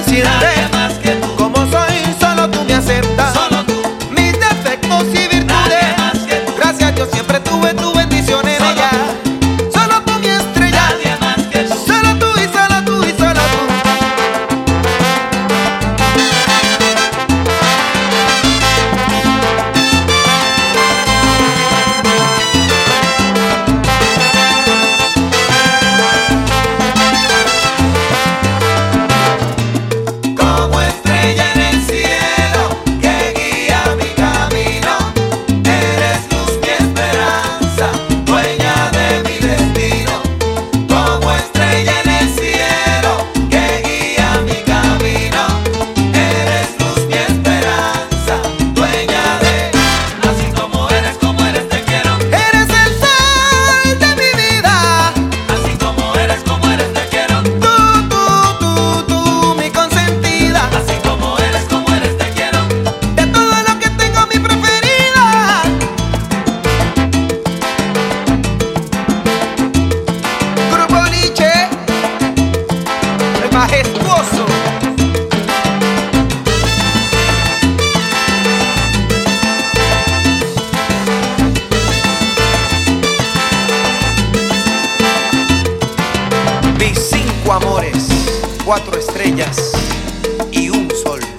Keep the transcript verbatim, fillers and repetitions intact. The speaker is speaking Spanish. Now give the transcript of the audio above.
decirte nadie más que tú. como soy, solo tú me aceptas. Solo tú, Mis defectos y nadie virtudes, más que tú. gracias a Dios siempre tuve tu bendición en Solo ella. Solo tú mi estrella, Nadie más que tú. solo tú y solo tú y solo tú. Como estrella en el cielo que guía mi camino, eres luz mi esperanza, dueña de mi destino. Como estrella en el cielo que guía mi camino, eres luz mi esperanza, dueña de. Así como eres, como eres te quiero. Eres el sol de mi vida, Así como eres, como eres te quiero. tú, tú, tú, tú, mi consentida. Así como eres, como eres te quiero. De todo lo que tengo, mi preferida. Grupo Nietzsche, el majestuoso. Mis cinco amores, cuatro estrellas y un sol.